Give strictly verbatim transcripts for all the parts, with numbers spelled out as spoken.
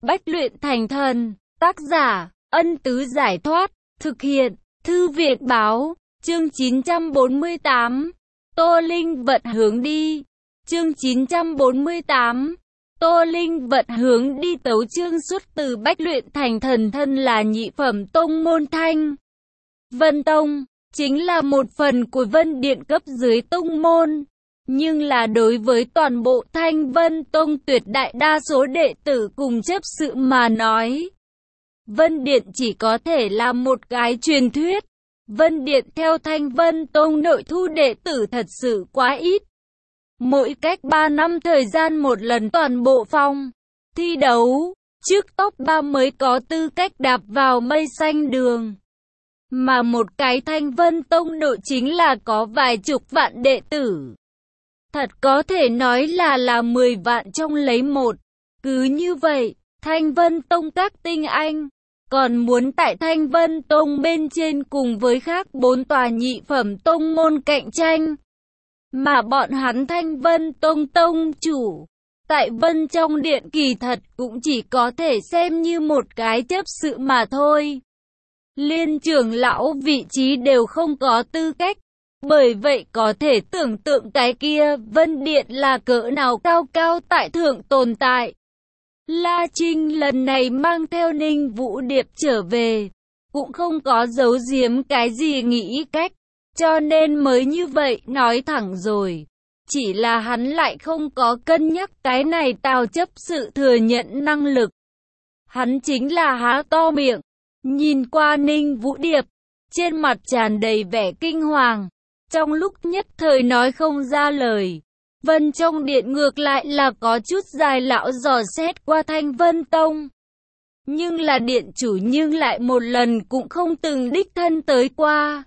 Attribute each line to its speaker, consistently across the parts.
Speaker 1: Bách luyện thành thần, tác giả, Ân Tứ Giải Thoát, thực hiện, Thư Việt Báo, chương chín trăm bốn mươi tám, Tô Linh vận hướng đi, chương chín trăm bốn mươi tám, Tô Linh vận hướng đi. Tấu chương xuất từ Bách luyện thành thần, thân là nhị phẩm tông môn Thanh Vân Tông, chính là một phần của Vân Điện cấp dưới tông môn. Nhưng là đối với toàn bộ Thanh Vân Tông tuyệt đại đa số đệ tử cùng chấp sự mà nói, Vân Điện chỉ có thể là một cái truyền thuyết. Vân Điện theo Thanh Vân Tông nội thu đệ tử thật sự quá ít. Mỗi cách ba năm thời gian một lần toàn bộ phòng thi đấu, trước top ba mới có tư cách đạp vào mây xanh đường. Mà một cái Thanh Vân Tông nội chính là có vài chục vạn đệ tử. Thật có thể nói là là mười vạn trong lấy một. Cứ như vậy, Thanh Vân Tông các tinh anh còn muốn tại Thanh Vân Tông bên trên cùng với khác bốn tòa nhị phẩm tông môn cạnh tranh. Mà bọn hắn Thanh Vân Tông tông chủ tại Vân trong điện kỳ thật cũng chỉ có thể xem như một cái chấp sự mà thôi. Liên trưởng lão vị trí đều không có tư cách. Bởi vậy có thể tưởng tượng cái kia Vân Điện là cỡ nào cao cao tại thượng tồn tại. La Trinh lần này mang theo Ninh Vũ Điệp trở về, cũng không có giấu giếm cái gì nghĩ cách, cho nên mới như vậy nói thẳng rồi. Chỉ là hắn lại không có cân nhắc cái này Tào chấp sự thừa nhận năng lực. Hắn chính là há to miệng, nhìn qua Ninh Vũ Điệp, trên mặt tràn đầy vẻ kinh hoàng. Trong lúc nhất thời nói không ra lời, Vân trong điện ngược lại là có chút dài lão dò xét qua Thanh Vân Tông. Nhưng là điện chủ nhưng lại một lần cũng không từng đích thân tới qua.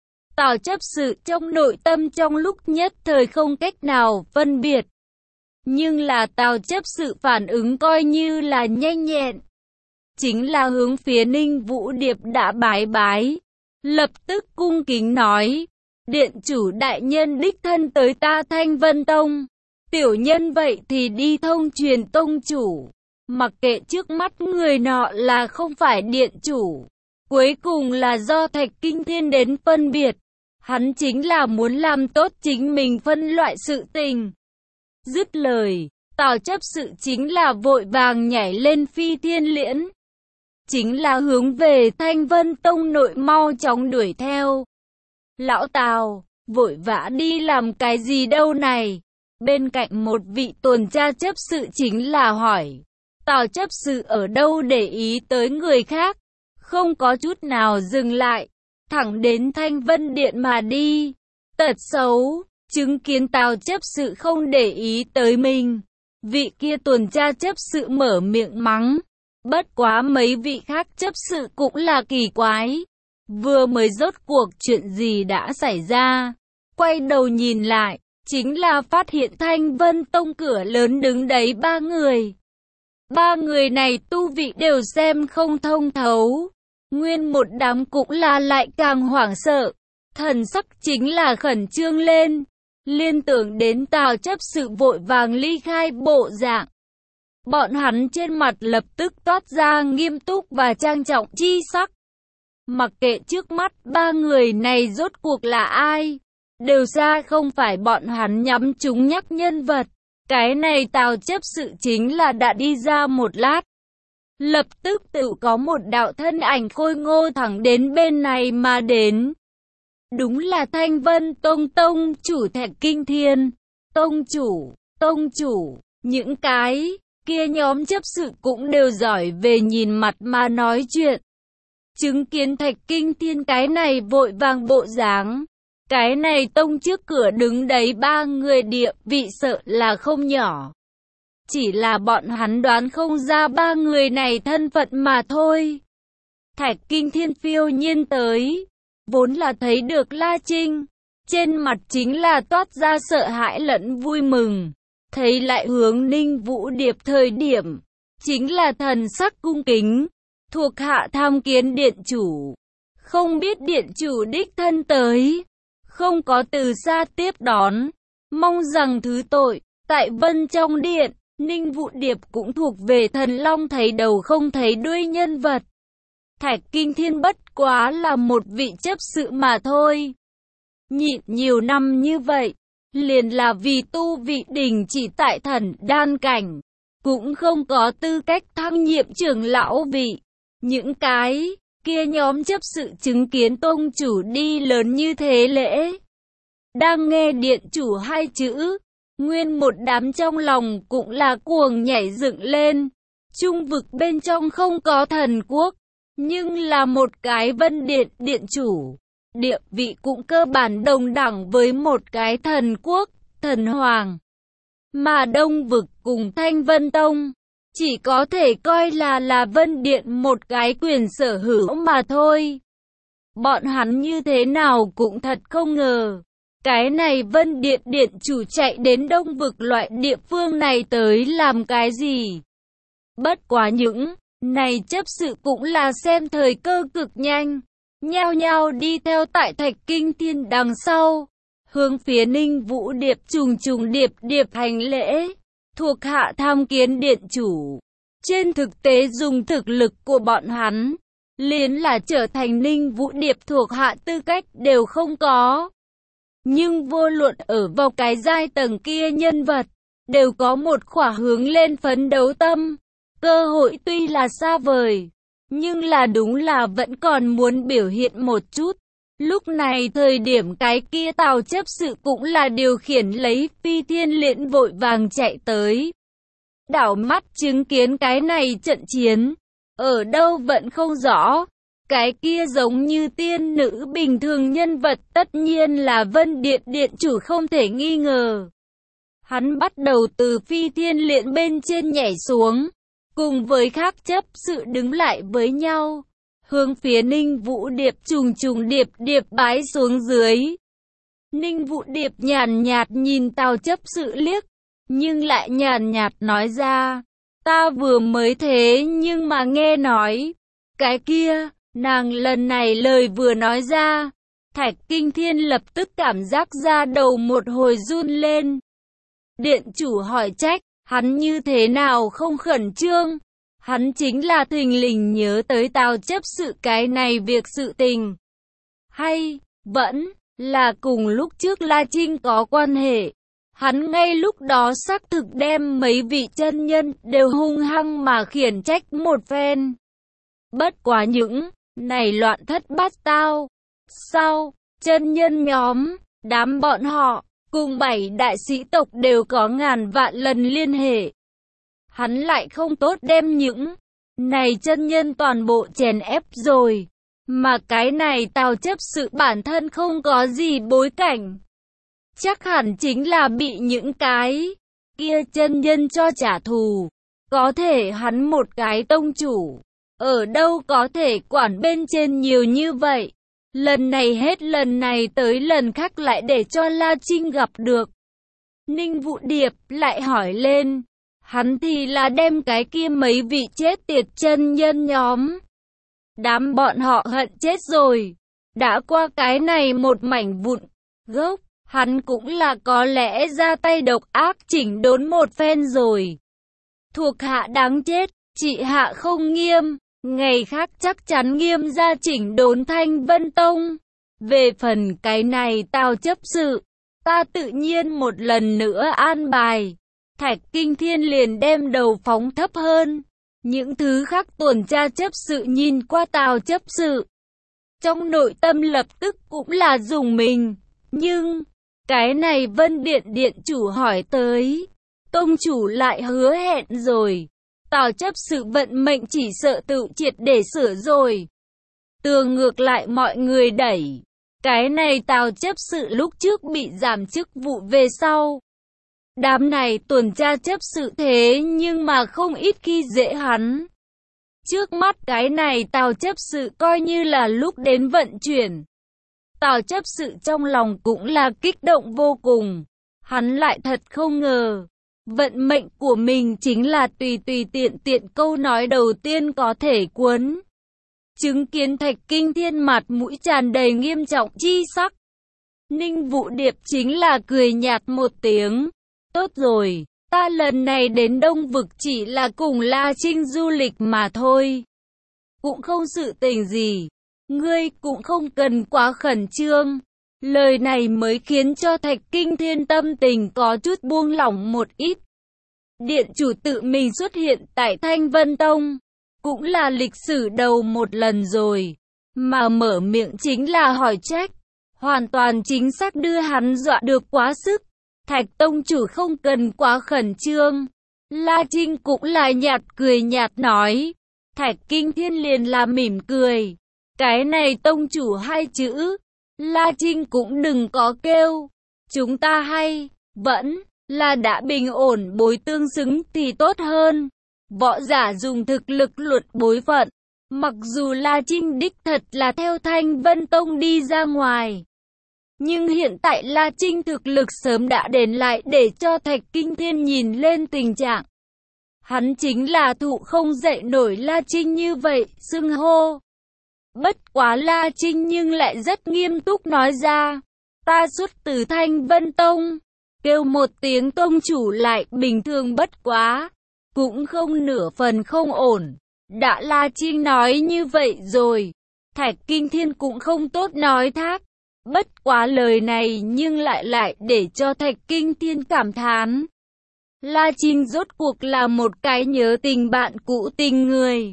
Speaker 1: Tào chấp sự trong nội tâm trong lúc nhất thời không cách nào phân biệt. Nhưng là Tào chấp sự phản ứng coi như là nhanh nhẹn. Chính là hướng phía Ninh Vũ Điệp đã bái bái. Lập tức cung kính nói. Điện chủ đại nhân đích thân tới ta Thanh Vân Tông. Tiểu nhân vậy thì đi thông truyền tông chủ. Mặc kệ trước mắt người nọ là không phải điện chủ. Cuối cùng là do Thạch Kinh Thiên đến phân biệt. Hắn chính là muốn làm tốt chính mình phân loại sự tình. Dứt lời, Tào chấp sự chính là vội vàng nhảy lên phi thiên liễn. Chính là hướng về Thanh Vân Tông nội mau chóng đuổi theo. Lão Tào, vội vã đi làm cái gì đâu này? Bên cạnh một vị tuần tra chấp sự chính là hỏi. Tào chấp sự ở đâu để ý tới người khác? Không có chút nào dừng lại, thẳng đến Thanh Vân Điện mà đi. Tật xấu, chứng kiến Tào chấp sự không để ý tới mình. Vị kia tuần tra chấp sự mở miệng mắng. Bất quá mấy vị khác chấp sự cũng là kỳ quái. Vừa mới rốt cuộc chuyện gì đã xảy ra, quay đầu nhìn lại, chính là phát hiện Thanh Vân Tông cửa lớn đứng đấy ba người. Ba người này tu vị đều xem không thông thấu, nguyên một đám cũng là lại càng hoảng sợ, thần sắc chính là khẩn trương lên, liên tưởng đến Tào chấp sự vội vàng ly khai bộ dạng. Bọn hắn trên mặt lập tức toát ra nghiêm túc và trang trọng chi sắc. Mặc kệ trước mắt ba người này rốt cuộc là ai, đều ra không phải bọn hắn nhắm chúng nhắc nhân vật. Cái này Tào chấp sự chính là đã đi ra một lát. Lập tức tự có một đạo thân ảnh khôi ngô thẳng đến bên này mà đến. Đúng là Thanh Vân Tông tông chủ Thạch Kinh Thiên. Tông chủ, tông chủ, những cái kia nhóm chấp sự cũng đều giỏi về nhìn mặt mà nói chuyện. Chứng kiến Thạch Kinh Thiên cái này vội vàng bộ dáng, cái này tông trước cửa đứng đấy ba người địa vị sợ là không nhỏ. Chỉ là bọn hắn đoán không ra ba người này thân phận mà thôi. Thạch Kinh Thiên phiêu nhiên tới, vốn là thấy được La Trinh, trên mặt chính là toát ra sợ hãi lẫn vui mừng. Thấy lại hướng Ninh Vũ Điệp thời điểm, chính là thần sắc cung kính. Thuộc hạ tham kiến điện chủ. Không biết điện chủ đích thân tới, không có từ xa tiếp đón, mong rằng thứ tội. Tại Vân trong điện, Ninh Vũ Điệp cũng thuộc về thần long thấy đầu không thấy đuôi nhân vật. Thạch Kinh Thiên bất quá là một vị chấp sự mà thôi. Nhịn nhiều năm như vậy, liền là vì tu vị đình chỉ tại thần đan cảnh, cũng không có tư cách thăng nhiệm trưởng lão vị. Những cái kia nhóm chấp sự chứng kiến tông chủ đi lớn như thế lễ. Đang nghe điện chủ hai chữ, nguyên một đám trong lòng cũng là cuồng nhảy dựng lên. Trung vực bên trong không có thần quốc, nhưng là một cái vân điện điện chủ. Địa vị cũng cơ bản đồng đẳng với một cái thần quốc, thần hoàng. Mà Đông vực cùng Thanh Vân Tông, chỉ có thể coi là là vân điện một cái quyền sở hữu mà thôi. Bọn hắn như thế nào cũng thật không ngờ. Cái này vân điện điện chủ chạy đến Đông vực loại địa phương này tới làm cái gì? Bất quá những này chấp sự cũng là xem thời cơ cực nhanh. Nhao nhao đi theo tại Thạch Kinh Thiên đằng sau. Hướng phía Ninh Vũ Điệp trùng trùng điệp điệp hành lễ. Thuộc hạ tham kiến điện chủ. Trên thực tế dùng thực lực của bọn hắn, liền là trở thành Ninh Vũ Điệp thuộc hạ tư cách đều không có. Nhưng vô luận ở vào cái giai tầng kia nhân vật, đều có một khỏa hướng lên phấn đấu tâm. Cơ hội tuy là xa vời, nhưng là đúng là vẫn còn muốn biểu hiện một chút. Lúc này thời điểm cái kia Tào chấp sự cũng là điều khiển lấy phi thiên liễn vội vàng chạy tới. Đảo mắt chứng kiến cái này trận chiến, ở đâu vẫn không rõ. Cái kia giống như tiên nữ bình thường nhân vật tất nhiên là Vân Điện Điện chủ không thể nghi ngờ. Hắn bắt đầu từ phi thiên liễn bên trên nhảy xuống, cùng với khác chấp sự đứng lại với nhau, hướng phía Ninh Vũ Điệp trùng trùng điệp điệp bái xuống dưới. Ninh Vũ Điệp nhàn nhạt nhìn Tào chấp sự liếc, nhưng lại nhàn nhạt nói ra, ta vừa mới thế nhưng mà nghe nói, cái kia, nàng lần này lời vừa nói ra, Thạch Kinh Thiên lập tức cảm giác ra đầu một hồi run lên. Điện chủ hỏi trách, hắn như thế nào không khẩn trương, hắn chính là thình lình nhớ tới Tào chấp sự cái này việc sự tình. Hay, vẫn là cùng lúc trước La Trinh có quan hệ. Hắn ngay lúc đó xác thực đem mấy vị chân nhân đều hung hăng mà khiển trách một phen. Bất quá những này loạn thất bát tao. Sau, chân nhân nhóm, đám bọn họ, cùng bảy đại sĩ tộc đều có ngàn vạn lần liên hệ. Hắn lại không tốt đem những này chân nhân toàn bộ chèn ép rồi. Mà cái này Tào chấp sự bản thân không có gì bối cảnh. Chắc hẳn chính là bị những cái kia chân nhân cho trả thù. Có thể hắn một cái tông chủ, ở đâu có thể quản bên trên nhiều như vậy. Lần này hết lần này tới lần khác lại để cho La Trinh gặp được. Ninh Vũ Điệp lại hỏi lên, hắn thì là đem cái kia mấy vị chết tiệt chân nhân nhóm. Đám bọn họ hận chết rồi. Đã qua cái này một mảnh vụn gốc, hắn cũng là có lẽ ra tay độc ác chỉnh đốn một phen rồi. Thuộc hạ đáng chết, trị hạ không nghiêm, ngày khác chắc chắn nghiêm ra chỉnh đốn Thanh Vân Tông. Về phần cái này Tào chấp sự, ta tự nhiên một lần nữa an bài. Thạch Kinh Thiên liền đem đầu phóng thấp hơn. Những thứ khác tuần tra chấp sự nhìn qua Tào chấp sự, trong nội tâm lập tức cũng là dùng mình. Nhưng, cái này Vân Điện Điện chủ hỏi tới, tông chủ lại hứa hẹn rồi. Tào chấp sự vận mệnh chỉ sợ tự triệt để sửa rồi. Tường ngược lại mọi người đẩy. Cái này Tào chấp sự lúc trước bị giảm chức vụ về sau. Đám này tuần tra chấp sự thế nhưng mà không ít khi dễ hắn. Trước mắt cái này Tào chấp sự coi như là lúc đến vận chuyển. Tào chấp sự trong lòng cũng là kích động vô cùng. Hắn lại thật không ngờ. Vận mệnh của mình chính là tùy tùy tiện tiện câu nói đầu tiên có thể cuốn. Chứng kiến Thạch Kinh Thiên mặt mũi tràn đầy nghiêm trọng chi sắc. Ninh Vũ Điệp chính là cười nhạt một tiếng. Tốt rồi, Ta lần này đến Đông Vực chỉ là cùng La Trinh du lịch mà thôi. Cũng không sự tình gì. Ngươi cũng không cần quá khẩn trương. Lời này mới khiến cho Thạch Kinh Thiên tâm tình có chút buông lỏng một ít. Điện chủ tự mình xuất hiện tại Thanh Vân Tông. Cũng là lịch sử đầu một lần rồi. Mà mở miệng chính là hỏi trách. Hoàn toàn chính xác đưa hắn dọa được quá sức. Thạch tông chủ không cần quá khẩn trương. La Trinh cũng là nhạt cười nhạt nói. Thạch Kinh Thiên liền là mỉm cười. Cái này tông chủ hai chữ. La Trinh cũng đừng có kêu. Chúng ta hay, vẫn là đã bình ổn bối tương xứng thì tốt hơn. Võ giả dùng thực lực luật bối phận. Mặc dù La Trinh đích thật là theo Thanh Vân Tông đi ra ngoài. Nhưng hiện tại La Trinh thực lực sớm đã đến lại để cho Thạch Kinh Thiên nhìn lên tình trạng. Hắn chính là thụ không dậy nổi La Trinh như vậy, xưng hô. Bất quá La Trinh nhưng lại rất nghiêm túc nói ra. Ta xuất từ Thanh Vân Tông. Kêu một tiếng tông chủ lại bình thường bất quá. Cũng không nửa phần không ổn. Đã La Trinh nói như vậy rồi. Thạch Kinh Thiên cũng không tốt nói thác. Bất quá lời này nhưng lại lại để cho Thạch Kinh Thiên cảm thán. La Trinh rốt cuộc là một cái nhớ tình bạn cũ tình người.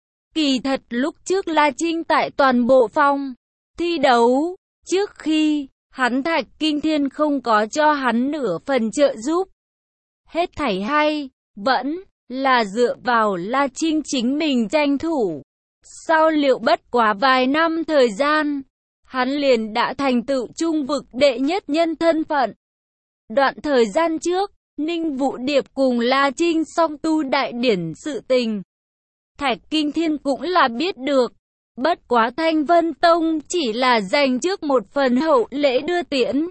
Speaker 1: Kỳ thật lúc trước La Trinh tại toàn bộ phòng thi đấu, trước khi hắn Thạch Kinh Thiên không có cho hắn nửa phần trợ giúp. Hết thảy hay, vẫn là dựa vào La Trinh chính mình tranh thủ. Sao liệu bất quá vài năm thời gian, hắn liền đã thành tựu trung vực đệ nhất nhân thân phận. Đoạn thời gian trước, Ninh Vũ Điệp cùng La Trinh song tu đại điển sự tình. Thạch Kinh Thiên cũng là biết được. Bất quá Thanh Vân Tông chỉ là dành trước một phần hậu lễ đưa tiễn.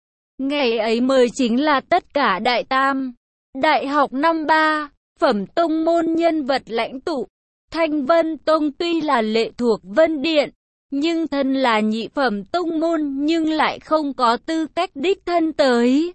Speaker 1: Ngày ấy mời chính là tất cả đại tam, đại học năm ba, phẩm tông môn nhân vật lãnh tụ. Thanh Vân Tông tuy là lệ thuộc Vân Điện, nhưng thân là nhị phẩm tông môn nhưng lại không có tư cách đích thân tới.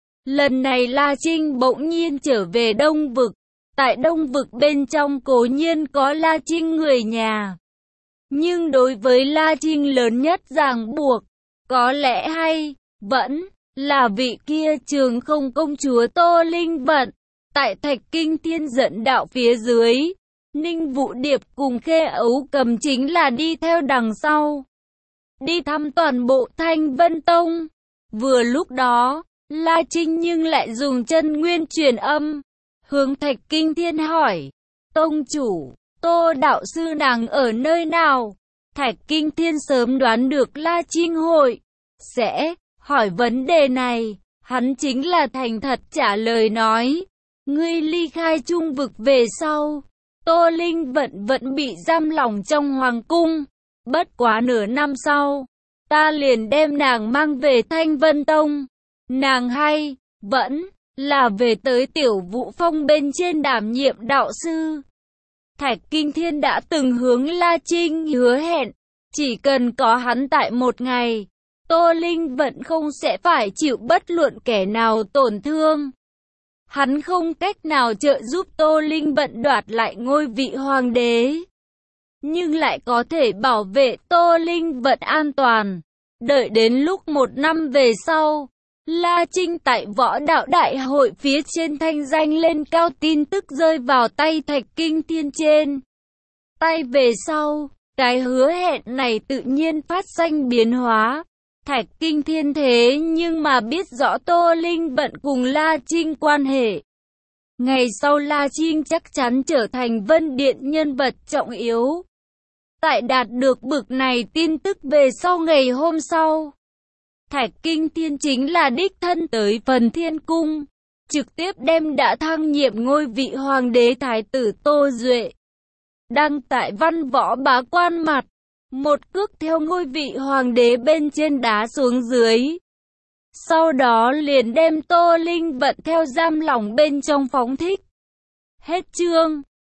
Speaker 1: Lần này La Trinh bỗng nhiên trở về Đông Vực. Tại Đông Vực bên trong cố nhiên có La Trinh người nhà. Nhưng đối với La Trinh lớn nhất ràng buộc, có lẽ hay, vẫn là vị kia Trường Không công chúa Tô Linh Vận. Tại Thạch Kinh Thiên dẫn đạo phía dưới, Ninh Vũ Điệp cùng Khê Ấu Cầm chính là đi theo đằng sau. Đi thăm toàn bộ Thanh Vân Tông. Vừa lúc đó, La Trinh nhưng lại dùng chân nguyên truyền âm. Hướng Thạch Kinh Thiên hỏi, tông chủ, Tô đạo sư nàng ở nơi nào? Thạch Kinh Thiên sớm đoán được La Trinh hội sẽ hỏi vấn đề này, hắn chính là thành thật trả lời nói, ngươi ly khai trung vực về sau, Tô Linh Vận vẫn bị giam lỏng trong hoàng cung, bất quá nửa năm sau, ta liền đem nàng mang về Thanh Vân Tông, nàng hay, vẫn là về tới Tiểu Vũ Phong bên trên đảm nhiệm đạo sư. Thạch Kinh Thiên đã từng hướng La Trinh hứa hẹn, chỉ cần có hắn tại một ngày, Tô Linh Vận không sẽ phải chịu bất luận kẻ nào tổn thương. Hắn không cách nào trợ giúp Tô Linh Vận đoạt lại ngôi vị hoàng đế, nhưng lại có thể bảo vệ Tô Linh Vận an toàn. Đợi đến lúc một năm về sau, La Trinh tại võ đạo đại hội phía trên thanh danh lên cao, tin tức rơi vào tay Thạch Kinh Thiên trên tay về sau, cái hứa hẹn này tự nhiên phát sinh biến hóa. Thạch Kinh Thiên thế nhưng mà biết rõ Tô Linh Vận cùng La Trinh quan hệ. Ngày sau La Trinh chắc chắn trở thành Vân Điện nhân vật trọng yếu. Tại đạt được bực này tin tức về sau ngày hôm sau, Thạch Kinh Thiên chính là đích thân tới Phần Thiên Cung, trực tiếp đem đã thăng nhiệm ngôi vị hoàng đế thái tử Tô Duệ đăng tại văn võ bá quan mặt, một cước theo ngôi vị hoàng đế bên trên đá xuống dưới. Sau đó liền đem Tô Linh Vận theo giam lỏng bên trong phóng thích. Hết chương.